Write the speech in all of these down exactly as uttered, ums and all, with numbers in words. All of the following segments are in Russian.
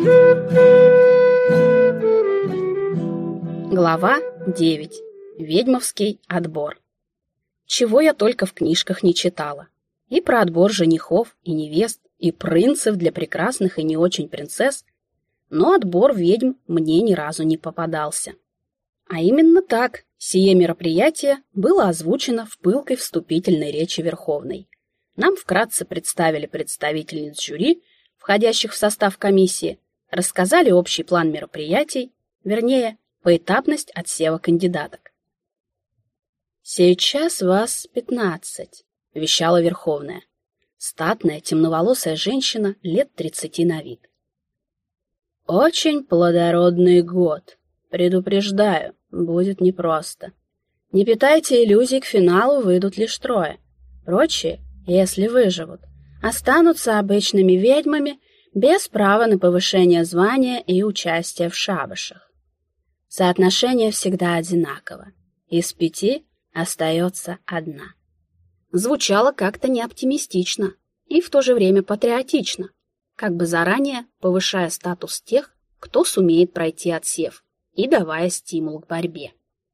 Глава девять. Ведьмовский отбор. Чего я только в книжках не читала. И про отбор женихов и невест, и принцев для прекрасных и не очень принцесс, но отбор ведьм мне ни разу не попадался. А именно так сие мероприятие было озвучено в пылкой вступительной речи Верховной. Нам вкратце представили представительниц жюри, входящих в состав комиссии, рассказали общий план мероприятий, вернее, поэтапность отсева кандидаток. «Сейчас вас пятнадцать», — вещала Верховная. Статная, темноволосая женщина лет тридцати на вид. «Очень плодородный год. Предупреждаю, будет непросто. Не питайте иллюзий, к финалу выйдут лишь трое. Прочие, если выживут, останутся обычными ведьмами без права на повышение звания и участие в шабашах. Соотношение всегда одинаково. Из пяти остается одна». Звучало как-то неоптимистично и в то же время патриотично, как бы заранее повышая статус тех, кто сумеет пройти отсев, и давая стимул к борьбе.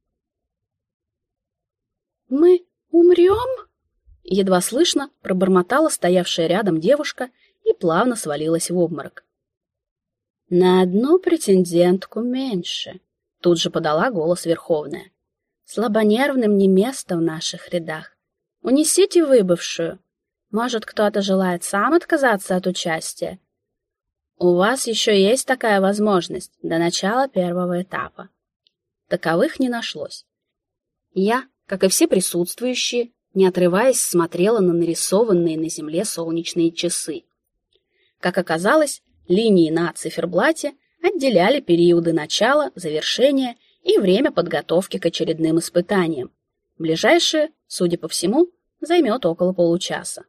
«Мы умрем?» — едва слышно пробормотала стоявшая рядом девушка и плавно свалилась в обморок. «На одну претендентку меньше», — тут же подала голос Верховная. «Слабонервным не место в наших рядах. Унесите выбывшую. Может, кто-то желает сам отказаться от участия? У вас еще есть такая возможность до начала первого этапа». Таковых не нашлось. Я, как и все присутствующие, не отрываясь, смотрела на нарисованные на земле солнечные часы. Как оказалось, линии на циферблате отделяли периоды начала, завершения и время подготовки к очередным испытаниям. Ближайшее, судя по всему, займет около получаса.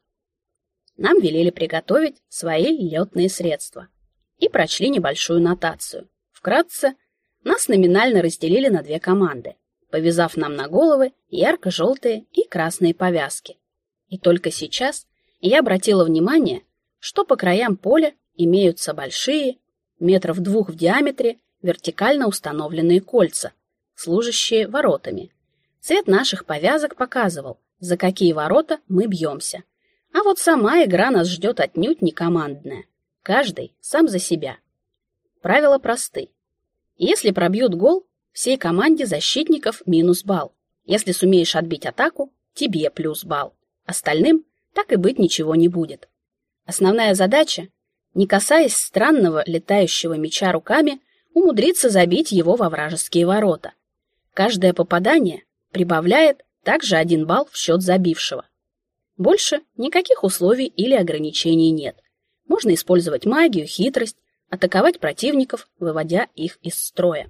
Нам велели приготовить свои летные средства и прочли небольшую нотацию. Вкратце, нас номинально разделили на две команды, повязав нам на головы ярко-желтые и красные повязки. И только сейчас я обратила внимание, что по краям поля имеются большие, метров двух в диаметре, вертикально установленные кольца, служащие воротами. Цвет наших повязок показывал, за какие ворота мы бьемся. А вот сама игра нас ждет отнюдь не командная. Каждый сам за себя. Правила просты. Если пробьют гол, всей команде защитников минус балл. Если сумеешь отбить атаку, тебе плюс балл. Остальным так и быть ничего не будет. Основная задача, не касаясь странного летающего мяча руками, умудриться забить его во вражеские ворота. Каждое попадание прибавляет также один балл в счет забившего. Больше никаких условий или ограничений нет. Можно использовать магию, хитрость, атаковать противников, выводя их из строя.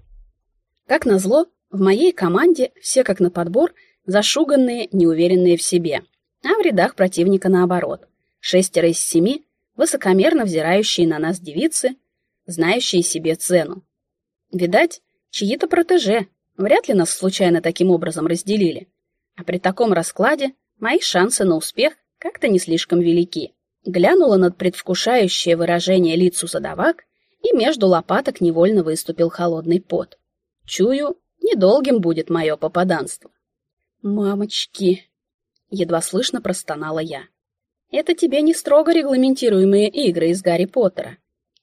Как назло, в моей команде все как на подбор зашуганные, неуверенные в себе, а в рядах противника наоборот. Шестеро из семи высокомерно взирающие на нас девицы, знающие себе цену. Видать, чьи-то протеже, вряд ли нас случайно таким образом разделили. А при таком раскладе мои шансы на успех как-то не слишком велики. Глянула над предвкушающее выражение лицу задавак, и между лопаток невольно выступил холодный пот. Чую, недолгим будет мое попаданство. «Мамочки!» — едва слышно простонала я. «Это тебе не строго регламентируемые игры из Гарри Поттера».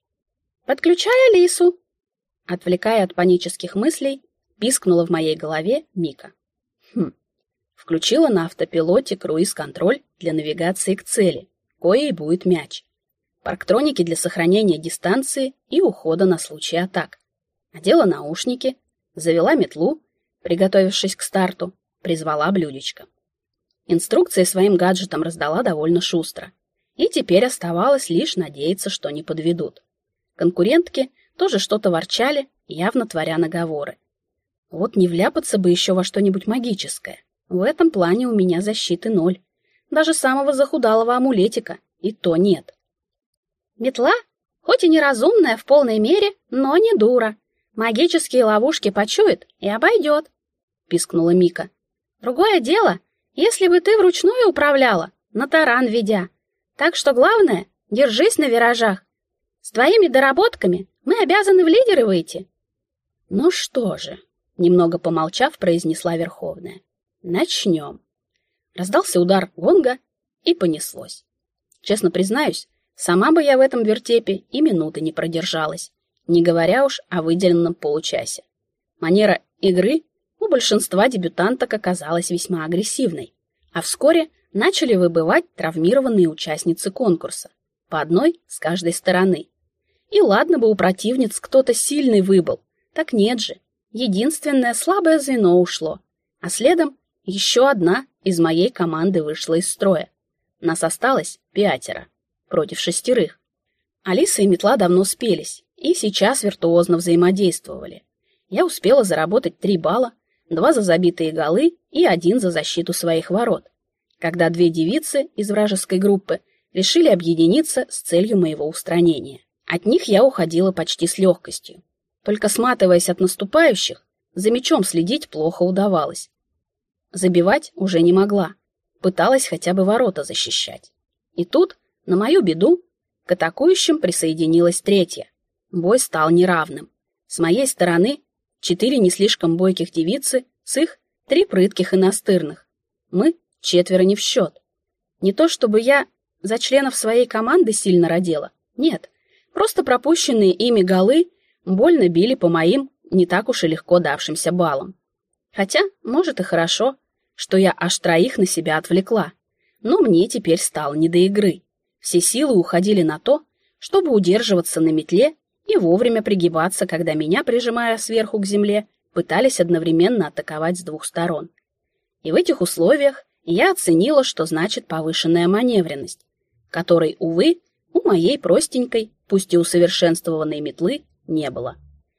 «Подключай Алису!» Отвлекая от панических мыслей, пискнула в моей голове Мика. Хм. Включила на автопилоте круиз-контроль для навигации к цели, коей будет мяч. Парктроники для сохранения дистанции и ухода на случай атак. Надела наушники, завела метлу, приготовившись к старту, призвала блюдечко. Инструкции своим гаджетам раздала довольно шустро. И теперь оставалось лишь надеяться, что не подведут. Конкурентки тоже что-то ворчали, явно творя наговоры. Вот не вляпаться бы еще во что-нибудь магическое. В этом плане у меня защиты ноль. Даже самого захудалого амулетика и то нет. Метла, хоть и неразумная в полной мере, но не дура. Магические ловушки почует и обойдет, — пискнула Мика. Другое дело, если бы ты вручную управляла, на таран ведя. Так что главное, держись на виражах. С твоими доработками мы обязаны в лидеры выйти. Ну что же, немного помолчав, произнесла Верховная. Начнем. Раздался удар гонга, и понеслось. Честно признаюсь, сама бы я в этом вертепе и минуты не продержалась, не говоря уж о выделенном получасе. Манера игры у большинства дебютанток оказалась весьма агрессивной, а вскоре начали выбывать травмированные участницы конкурса, по одной с каждой стороны. И ладно бы у противниц кто-то сильный выбыл, так нет же, единственное слабое звено ушло, а следом еще одна из моей команды вышла из строя. Нас осталось пятеро против шестерых. Алиса и Метла давно спелись и сейчас виртуозно взаимодействовали. Я успела заработать три балла, два за забитые голы и один за защиту своих ворот, когда две девицы из вражеской группы решили объединиться с целью моего устранения. От них я уходила почти с легкостью. Только сматываясь от наступающих, за мячом следить плохо удавалось. Забивать уже не могла, пыталась хотя бы ворота защищать. И тут, на мою беду, к атакующим присоединилась третья. Бой стал неравным. С моей стороны четыре не слишком бойких девицы, с их три прытких и настырных. Мы четверо не в счет. Не то чтобы я за членов своей команды сильно родила, нет, просто пропущенные ими голы больно били по моим не так уж и легко давшимся баллам. Хотя, может и хорошо, что я аж троих на себя отвлекла, но мне теперь стало не до игры. Все силы уходили на то, чтобы удерживаться на метле и вовремя пригибаться, когда меня, прижимая сверху к земле, пытались одновременно атаковать с двух сторон. И в этих условиях я оценила, что значит повышенная маневренность, которой, увы, у моей простенькой, пусть и усовершенствованной метлы, не было.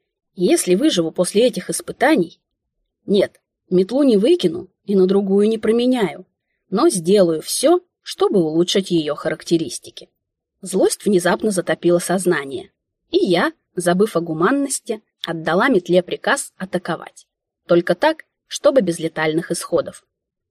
Если выживу после этих испытаний... Нет, метлу не выкину и на другую не променяю, но сделаю все, чтобы улучшить ее характеристики. Злость внезапно затопила сознание, и я, забыв о гуманности, отдала метле приказ атаковать. Только так, чтобы без летальных исходов.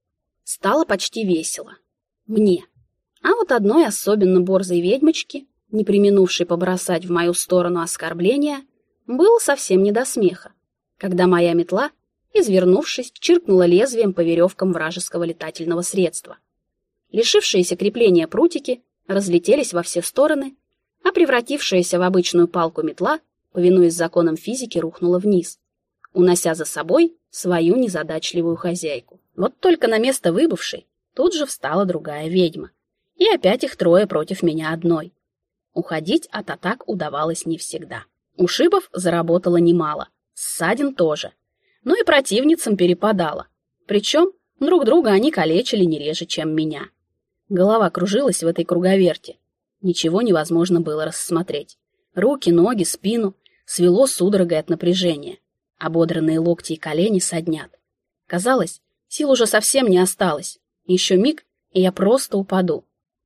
Стало почти весело. Мне. А вот одной особенно борзой ведьмочки, не преминувшей побросать в мою сторону оскорбления, было совсем не до смеха, когда моя метла, извернувшись, чиркнула лезвием по веревкам вражеского летательного средства. Лишившиеся крепления прутики разлетелись во все стороны, а превратившаяся в обычную палку метла, повинуясь законам физики, рухнула вниз, унося за собой свою незадачливую хозяйку. Вот только на место выбывшей тут же встала другая ведьма, и опять их трое против меня одной. Уходить от атак удавалось не всегда. Ушибов заработало немало, ссадин тоже, но и противницам перепадало, причем друг друга они калечили не реже, чем меня. Голова кружилась в этой круговерти, ничего невозможно было рассмотреть. Руки, ноги, спину свело судорогой от напряжения, ободранные локти и колени соднят. Казалось, сил уже совсем не осталось, еще миг, и я просто упаду.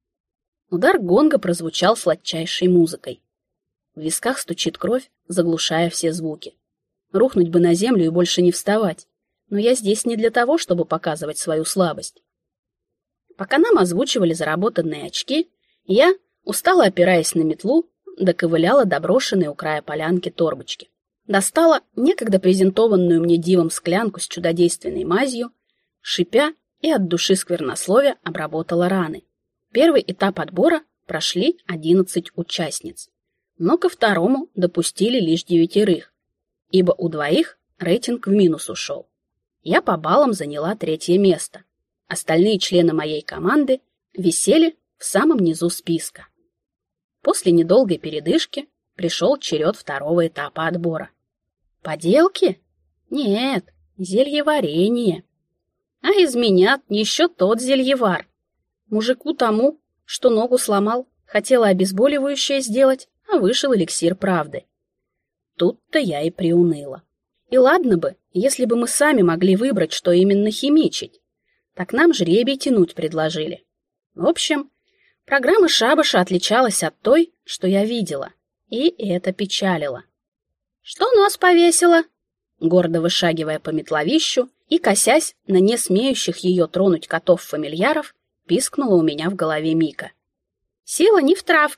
Удар гонга прозвучал сладчайшей музыкой. В висках стучит кровь, заглушая все звуки. Рухнуть бы на землю и больше не вставать, но я здесь не для того, чтобы показывать свою слабость. Пока нам озвучивали заработанные очки, я, устало опираясь на метлу, доковыляла до брошенной у края полянки торбочки. Достала некогда презентованную мне дивом склянку с чудодейственной мазью, шипя и от души сквернословия обработала раны. Первый этап отбора прошли одиннадцать участниц, но ко второму допустили лишь девятерых, ибо у двоих рейтинг в минус ушел. Я по баллам заняла третье место. Остальные члены моей команды висели в самом низу списка. После недолгой передышки пришел черед второго этапа отбора. Поделки? Нет, зельеварение. А из меня еще тот зельевар. Мужику тому, что ногу сломал, хотела обезболивающее сделать, а вышел эликсир правды. Тут-то я и приуныла. И ладно бы, если бы мы сами могли выбрать, что именно химичить. Так нам жребий тянуть предложили. В общем, программа шабаша отличалась от той, что я видела, и это печалило. «Что нос повесила?» Гордо вышагивая по метловищу и косясь на не смеющих ее тронуть котов-фамильяров, пискнула у меня в голове Мика. «Сила не в травке,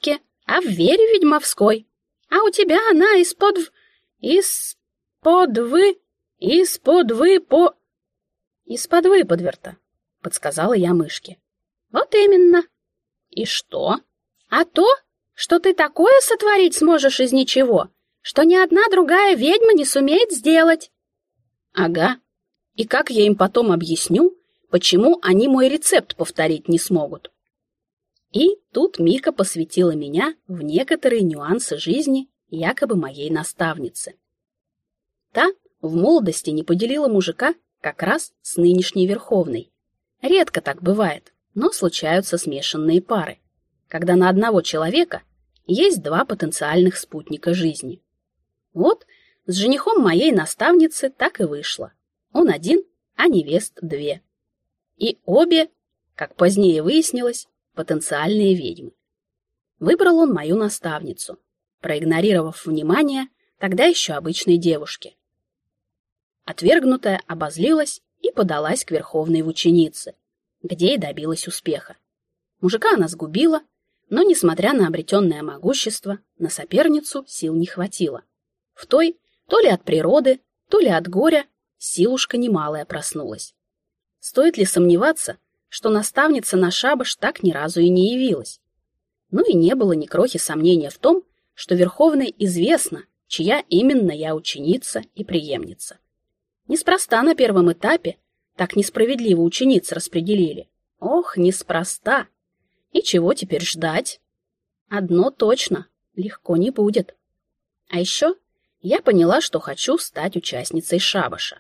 а в вере ведьмовской. А у тебя она из-под... в- из-под вы... из-под вы по... из-под выподверта, подсказала я мышке. Вот именно. И что? А то, что ты такое сотворить сможешь из ничего, что ни одна другая ведьма не сумеет сделать. Ага. И как я им потом объясню, почему они мой рецепт повторить не смогут? И тут Мика посвятила меня в некоторые нюансы жизни якобы моей наставницы. Та в молодости не поделила мужика как раз с нынешней Верховной. Редко так бывает, но случаются смешанные пары, когда на одного человека есть два потенциальных спутника жизни. Вот с женихом моей наставницы так и вышло. Он один, а невест две. И обе, как позднее выяснилось, потенциальные ведьмы. Выбрал он мою наставницу, проигнорировав внимание тогда еще обычной девушки. Отвергнутая обозлилась и подалась к Верховной в ученицы, где и добилась успеха. Мужика она сгубила, но, несмотря на обретенное могущество, на соперницу сил не хватило. В той, то ли от природы, то ли от горя, силушка немалая проснулась. Стоит ли сомневаться, что наставница на шабаш так ни разу и не явилась? Ну и не было ни крохи сомнения в том, что Верховной известно, чья именно я ученица и преемница. Неспроста на первом этапе так несправедливо учениц распределили. Ох, неспроста! И чего теперь ждать? Одно точно, легко не будет. А еще я поняла, что хочу стать участницей шабаша.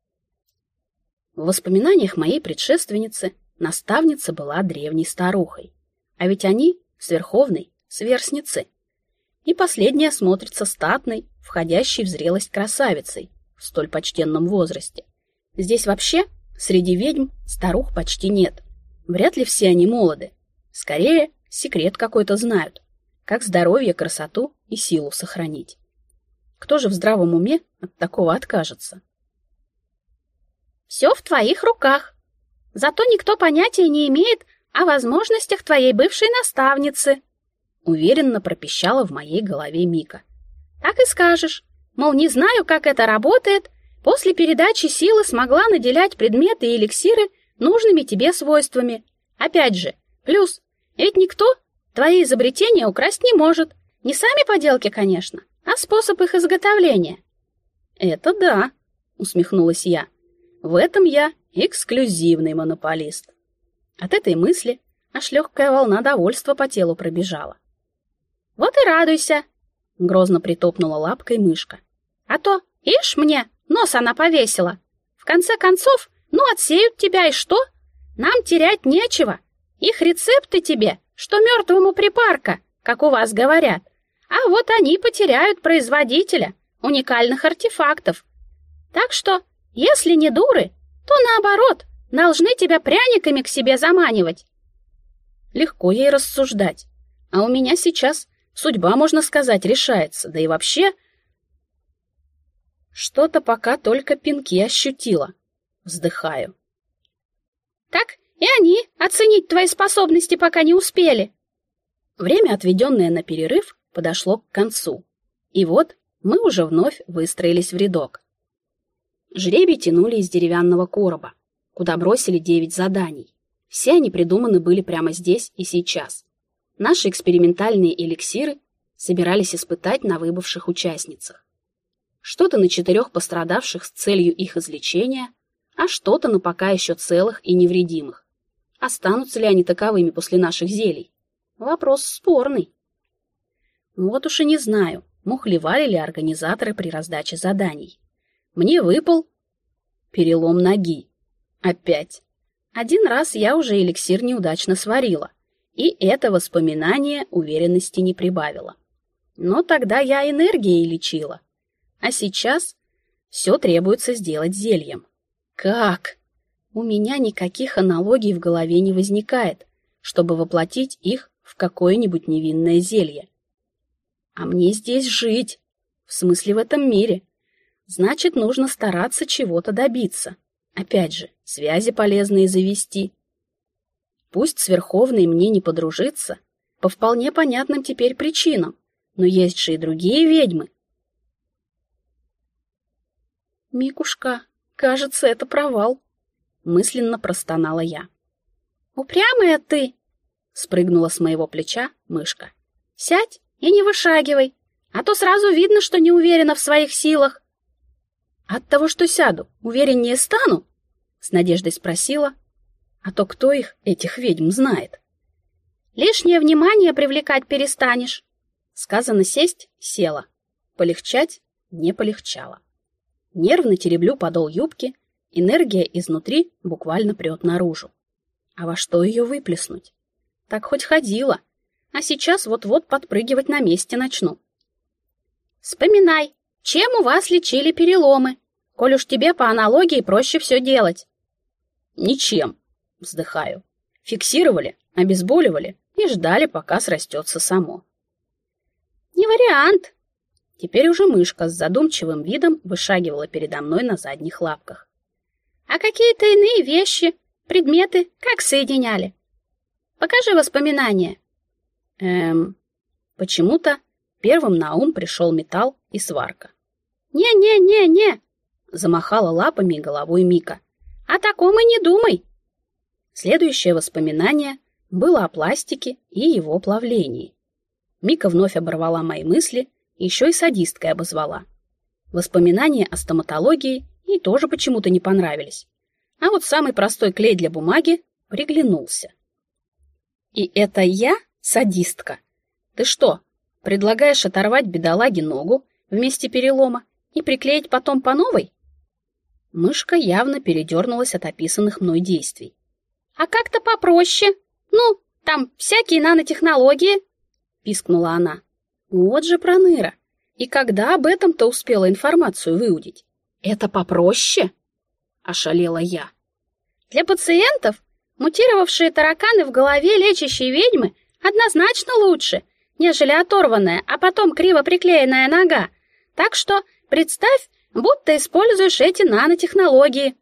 В воспоминаниях моей предшественницы наставница была древней старухой, а ведь они с Верховной сверстницы. И последняя смотрится статной, входящей в зрелость красавицей в столь почтенном возрасте. Здесь вообще среди ведьм старух почти нет. Вряд ли все они молоды. Скорее, секрет какой-то знают, как здоровье, красоту и силу сохранить. Кто же в здравом уме от такого откажется? Все в твоих руках. Зато никто понятия не имеет о возможностях твоей бывшей наставницы, уверенно пропищала в моей голове Мика. Так и скажешь, мол, не знаю, как это работает, после передачи силы смогла наделять предметы и эликсиры нужными тебе свойствами. Опять же, плюс, ведь никто твои изобретения украсть не может. Не сами поделки, конечно, а способ их изготовления. Это да, усмехнулась я. В этом я эксклюзивный монополист. От этой мысли аж легкая волна довольства по телу пробежала. Вот и радуйся, грозно притопнула лапкой мышка. А то, ишь мне, нос она повесила. В конце концов, ну отсеют тебя и что? Нам терять нечего. Их рецепты тебе, что мертвому припарка, как у вас говорят. А вот они потеряют производителя уникальных артефактов. Так что, если не дуры, то наоборот, должны тебя пряниками к себе заманивать. Легко ей рассуждать. А у меня сейчас судьба, можно сказать, решается. Да и вообще, что-то пока только пинки ощутила. Вздыхаю. Так и они оценить твои способности пока не успели. Время, отведенное на перерыв, подошло к концу. И вот мы уже вновь выстроились в рядок. Жребий тянули из деревянного короба, куда бросили девять заданий. Все они придуманы были прямо здесь и сейчас. Наши экспериментальные эликсиры собирались испытать на выбывших участницах. Что-то на четырех пострадавших с целью их излечения, а что-то на пока еще целых и невредимых. Останутся ли они таковыми после наших зелий? Вопрос спорный. Вот уж и не знаю, мухлевали ли организаторы при раздаче заданий. Мне выпал перелом ноги. Опять. Один раз я уже эликсир неудачно сварила, и это воспоминание уверенности не прибавило. Но тогда я энергией лечила, а сейчас все требуется сделать зельем. Как? У меня никаких аналогий в голове не возникает, чтобы воплотить их в какое-нибудь невинное зелье. А мне здесь жить, в смысле в этом мире. Значит, нужно стараться чего-то добиться. Опять же, связи полезные завести. Пусть с Верховной мне не подружиться, По вполне понятным теперь причинам. Но есть же и другие ведьмы. Микушка, кажется, это провал. Мысленно простонала я. Упрямая ты! Спрыгнула с моего плеча мышка. Сядь и не вышагивай, а то сразу видно, что не уверена в своих силах. От того, что сяду, увереннее стану? С надеждой спросила. А то кто их, этих ведьм, знает? Лишнее внимание привлекать перестанешь. Сказано сесть, села. Полегчать не полегчало. Нервно тереблю подол юбки, энергия изнутри буквально прет наружу. А во что ее выплеснуть? Так хоть ходила, а сейчас вот-вот подпрыгивать на месте начну. Вспоминай, чем у вас лечили переломы, коль уж тебе по аналогии проще все делать. Ничем, вздыхаю. Фиксировали, обезболивали и ждали, пока срастется само. Не вариант. Теперь уже мышка с задумчивым видом вышагивала передо мной на задних лапках. А какие-то иные вещи, предметы как соединяли? Покажи воспоминания. Эм, почему-то первым на ум пришел металл и сварка. Не-не-не-не, замахала лапами и головой Мика. О таком и не думай. Следующее воспоминание было о пластике и его плавлении. Мика вновь оборвала мои мысли, еще и садисткой обозвала. Воспоминания о стоматологии ей тоже почему-то не понравились. А вот самый простой клей для бумаги приглянулся. И это я садистка? Ты что, предлагаешь оторвать бедолаге ногу вместе перелома и приклеить потом по новой? Мышка явно передернулась от описанных мной действий. А как-то попроще. Ну, там всякие нанотехнологии, пискнула она. Вот же проныра. И когда об этом-то успела информацию выудить? Это попроще? Ошалела я. Для пациентов мутировавшие тараканы в голове лечащей ведьмы однозначно лучше, нежели оторванная, а потом криво приклеенная нога. Так что представь, будто используешь эти нанотехнологии.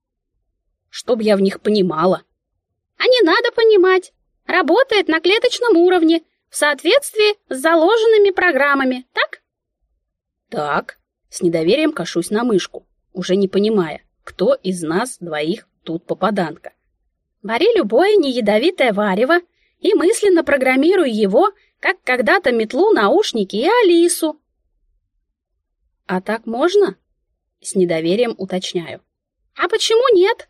Чтоб я в них понимала. А не надо понимать. Работает на клеточном уровне, в соответствии с заложенными программами, так? Так, с недоверием кашусь на мышку, уже не понимая, кто из нас двоих тут попаданка. Вари любое неядовитое варево и мысленно программируй его, как когда-то метлу, наушники и Алису. А так можно? С недоверием уточняю. А почему нет?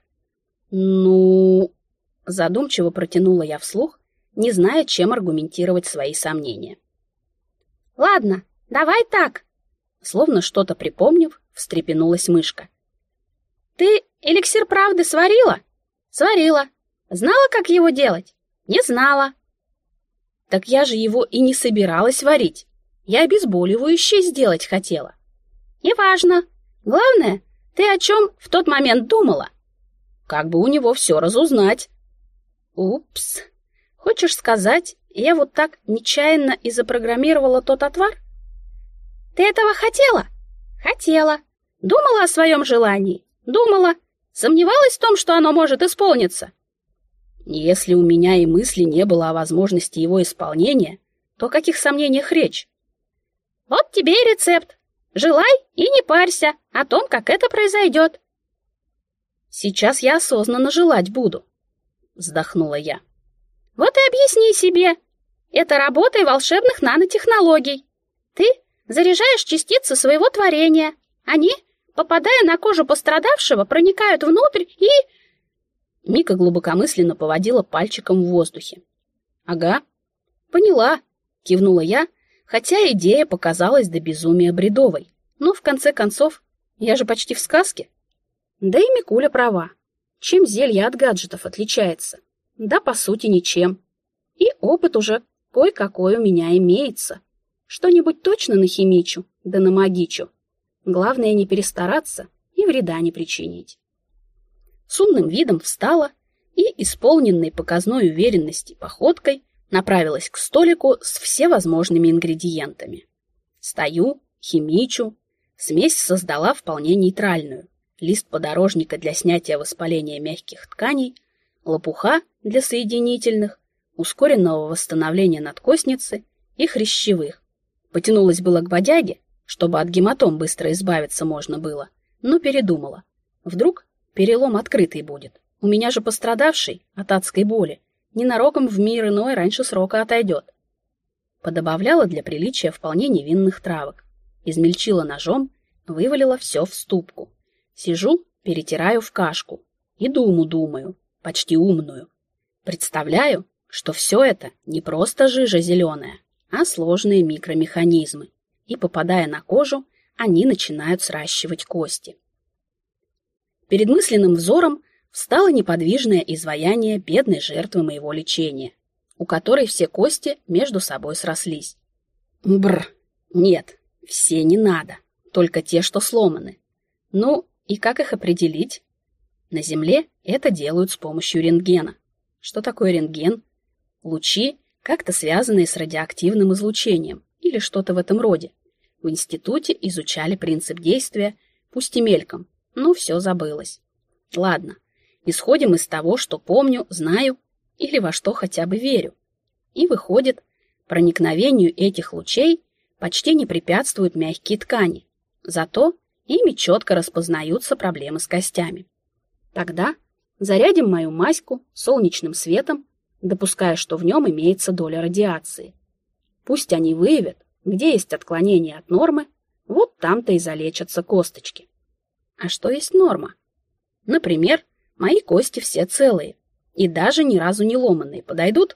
Ну, задумчиво протянула я вслух, не зная, чем аргументировать свои сомнения. Ладно, давай так. Словно что-то припомнив, встрепенулась мышка. Ты эликсир правды сварила? Сварила. Знала, как его делать? Не знала. Так я же его и не собиралась варить. Я обезболивающее сделать хотела. Неважно. Главное, ты о чем в тот момент думала? Как бы у него все разузнать. Упс. Хочешь сказать, я вот так нечаянно и запрограммировала тот отвар? Ты этого хотела? Хотела. Думала о своем желании? Думала. Сомневалась в том, что оно может исполниться? Если у меня и мысли не было о возможности его исполнения, то о каких сомнениях речь? Вот тебе и рецепт. Желай и не парься о том, как это произойдет. Сейчас я осознанно желать буду, вздохнула я. Вот и объясни себе. Это работа волшебных нанотехнологий. Ты заряжаешь частицы своего творения. Они, попадая на кожу пострадавшего, проникают внутрь и... Мика глубокомысленно поводила пальчиком в воздухе. Ага, поняла, кивнула я, хотя идея показалась до безумия бредовой. Но в конце концов, я же почти в сказке. Да и Микуля права. Чем зелье от гаджетов отличается? Да, по сути, ничем. И опыт уже кое-какой у меня имеется. Что-нибудь точно нахимичу, да намагичу. Главное не перестараться и вреда не причинить. С умным видом встала и, исполненной показной уверенности походкой, направилась к столику с всевозможными ингредиентами. Стою, химичу, смесь создала вполне нейтральную. Лист подорожника для снятия воспаления мягких тканей, лопуха для соединительных, ускоренного восстановления надкостницы и хрящевых. Потянулась было к бодяге, чтобы от гематом быстро избавиться можно было, но передумала. Вдруг перелом открытый будет. У меня же пострадавший от адской боли ненароком в мир иной раньше срока отойдет. Подобавляла для приличия вполне невинных травок. Измельчила ножом, вывалила все в ступку. Сижу, перетираю в кашку и думу думаю, почти умную. Представляю, что все это не просто жижа зеленая, а сложные микромеханизмы. И, попадая на кожу, они начинают сращивать кости. Перед мысленным взором встало неподвижное изваяние бедной жертвы моего лечения, у которой все кости между собой срослись. Бррр, нет, все не надо, только те, что сломаны. Ну, и как их определить? На Земле это делают с помощью рентгена. Что такое рентген? Лучи, как-то связанные с радиоактивным излучением или что-то в этом роде. В институте изучали принцип действия, пусть и мельком, но все забылось. Ладно, исходим из того, что помню, знаю или во что хотя бы верю. И выходит, проникновению этих лучей почти не препятствуют мягкие ткани, зато ими четко распознаются проблемы с костями. Тогда зарядим мою маську солнечным светом, допуская, что в нем имеется доля радиации. Пусть они выявят, где есть отклонение от нормы, вот там-то и залечатся косточки. А что есть норма? Например, мои кости все целые и даже ни разу не ломанные. Подойдут?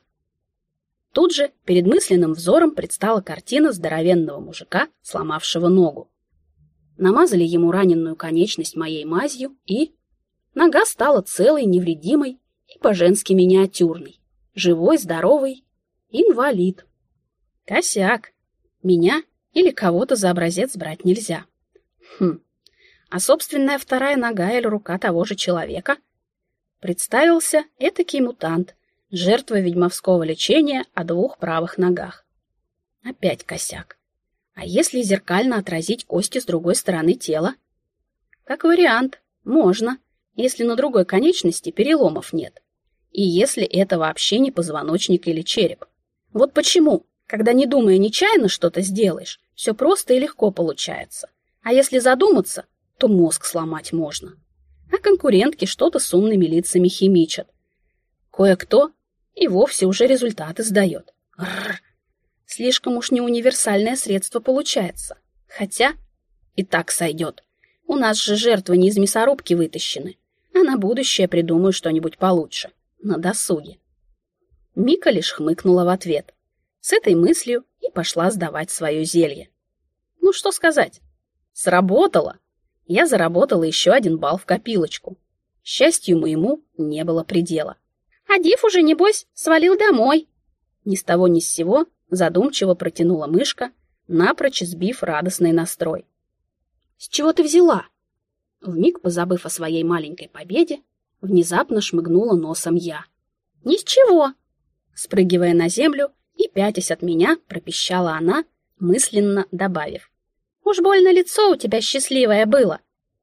Тут же перед мысленным взором предстала картина здоровенного мужика, сломавшего ногу. Намазали ему раненую конечность моей мазью, и нога стала целой, невредимой и по-женски миниатюрной. Живой, здоровый, инвалид. Косяк. Меня или кого-то за образец брать нельзя. Хм. А собственная вторая нога или рука того же человека? Представился этакий мутант, жертва ведьмовского лечения о двух правых ногах. Опять косяк. А если зеркально отразить кости с другой стороны тела? Как вариант, можно, если на другой конечности переломов нет. И если это вообще не позвоночник или череп. Вот почему, когда не думая нечаянно что-то сделаешь, все просто и легко получается. А если задуматься, то мозг сломать можно. А конкурентки что-то с умными лицами химичат. Кое-кто и вовсе уже результаты сдает. Рррр. Слишком уж не универсальное средство получается. Хотя и так сойдет. У нас же жертвы не из мясорубки вытащены, а на будущее придумаю что-нибудь получше. На досуге. Мика лишь хмыкнула в ответ. С этой мыслью и пошла сдавать свое зелье. Ну что сказать? Сработало. Я заработала еще один балл в копилочку. Счастью моему не было предела. А Див уже, небось, свалил домой. Ни с того ни с сего задумчиво протянула мышка, напрочь сбив радостный настрой. С чего ты взяла? Вмиг позабыв о своей маленькой победе, внезапно шмыгнула носом я. Ни с чего. Спрыгивая на землю и пятясь от меня, пропищала она, мысленно добавив. Уж больно лицо у тебя счастливое было.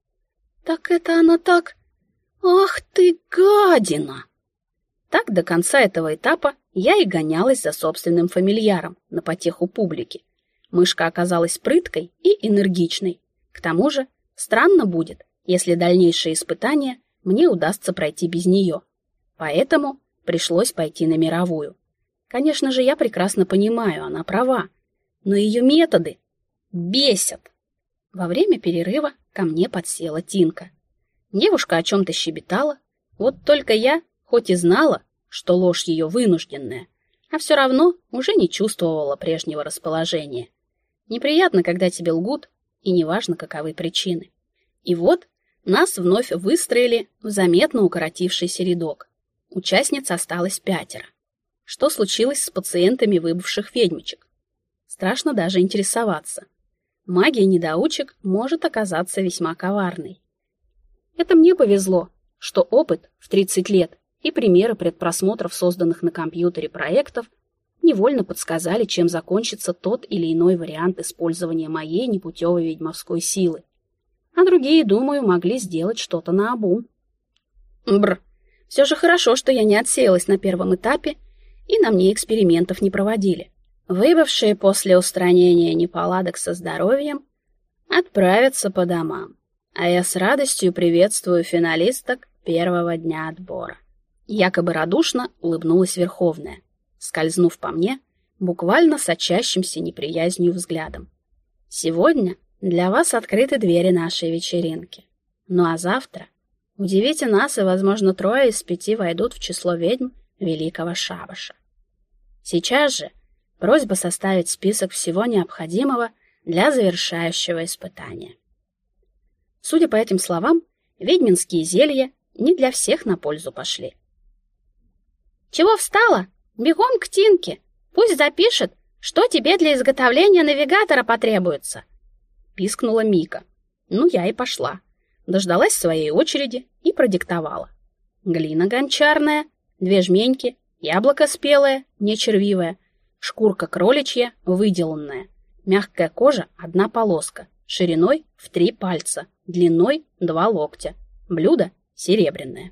Так это она так... Ах ты, гадина! Так до конца этого этапа я и гонялась за собственным фамильяром на потеху публики. Мышка оказалась прыткой и энергичной. К тому же, странно будет, если дальнейшие испытания мне удастся пройти без нее. Поэтому пришлось пойти на мировую. Конечно же, я прекрасно понимаю, она права. Но ее методы бесят. Во время перерыва ко мне подсела Тинка. Девушка о чем-то щебетала. Вот только я, хоть и знала, что ложь ее вынужденная, а все равно уже не чувствовала прежнего расположения. Неприятно, когда тебе лгут, и неважно, каковы причины. И вот нас вновь выстроили в заметно укоротившийся рядок. Участниц осталось пятеро. Что случилось с пациентами выбывших ведьмочек? Страшно даже интересоваться. Магия недоучек может оказаться весьма коварной. Это мне повезло, что опыт в тридцать лет и примеры предпросмотров созданных на компьютере проектов невольно подсказали, чем закончится тот или иной вариант использования моей непутевой ведьмовской силы. А другие, думаю, могли сделать что-то наобум. Бр. Все же хорошо, что я не отсеялась на первом этапе и на мне экспериментов не проводили. Выбывшие после устранения неполадок со здоровьем отправятся по домам, а я с радостью приветствую финалисток первого дня отбора. Якобы радушно улыбнулась Верховная, скользнув по мне буквально сочащимся неприязнью взглядом. Сегодня для вас открыты двери нашей вечеринки. Ну а завтра удивите нас, и, возможно, трое из пяти войдут в число ведьм Великого Шабаша. Сейчас же просьба составить список всего необходимого для завершающего испытания. Судя по этим словам, ведьминские зелья не для всех на пользу пошли. «Чего встала? Бегом к Тинке! Пусть запишет, что тебе для изготовления навигатора потребуется!» Пискнула Мика. Ну, я и пошла. Дождалась своей очереди и продиктовала. Глина гончарная, две жменьки, яблоко спелое, не червивое, шкурка кроличья, выделанная, мягкая кожа, одна полоска, шириной в три пальца, длиной два локтя, блюдо серебряное.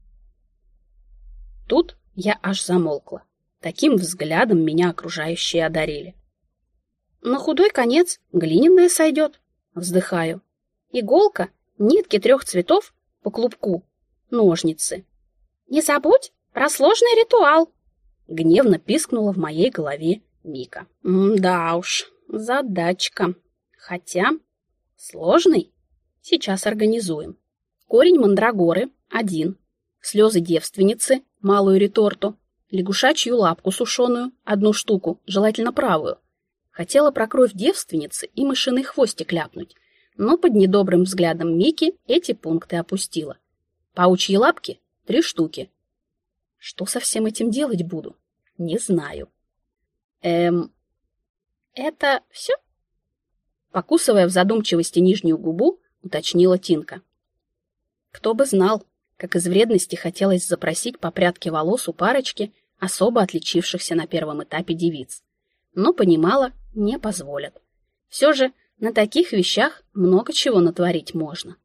Тут я аж замолкла. Таким взглядом меня окружающие одарили. На худой конец глиняное сойдет, вздыхаю. Иголка, нитки трех цветов по клубку, ножницы. Не забудь про сложный ритуал, гневно пискнула в моей голове Мика. Да уж, задачка. Хотя сложный сейчас организуем. Корень мандрагоры один, слезы девственницы, малую реторту, лягушачью лапку сушеную, одну штуку, желательно правую. Хотела про кровь девственницы и мышиный хвостик ляпнуть, но под недобрым взглядом Мики эти пункты опустила. Паучьи лапки — три штуки. Что со всем этим делать буду? Не знаю. Эм... Это все? Покусывая в задумчивости нижнюю губу, уточнила Тинка. Кто бы знал, как из вредности хотелось запросить по прядке волос у парочки особо отличившихся на первом этапе девиц. Но понимала, не позволят. Все же на таких вещах много чего натворить можно.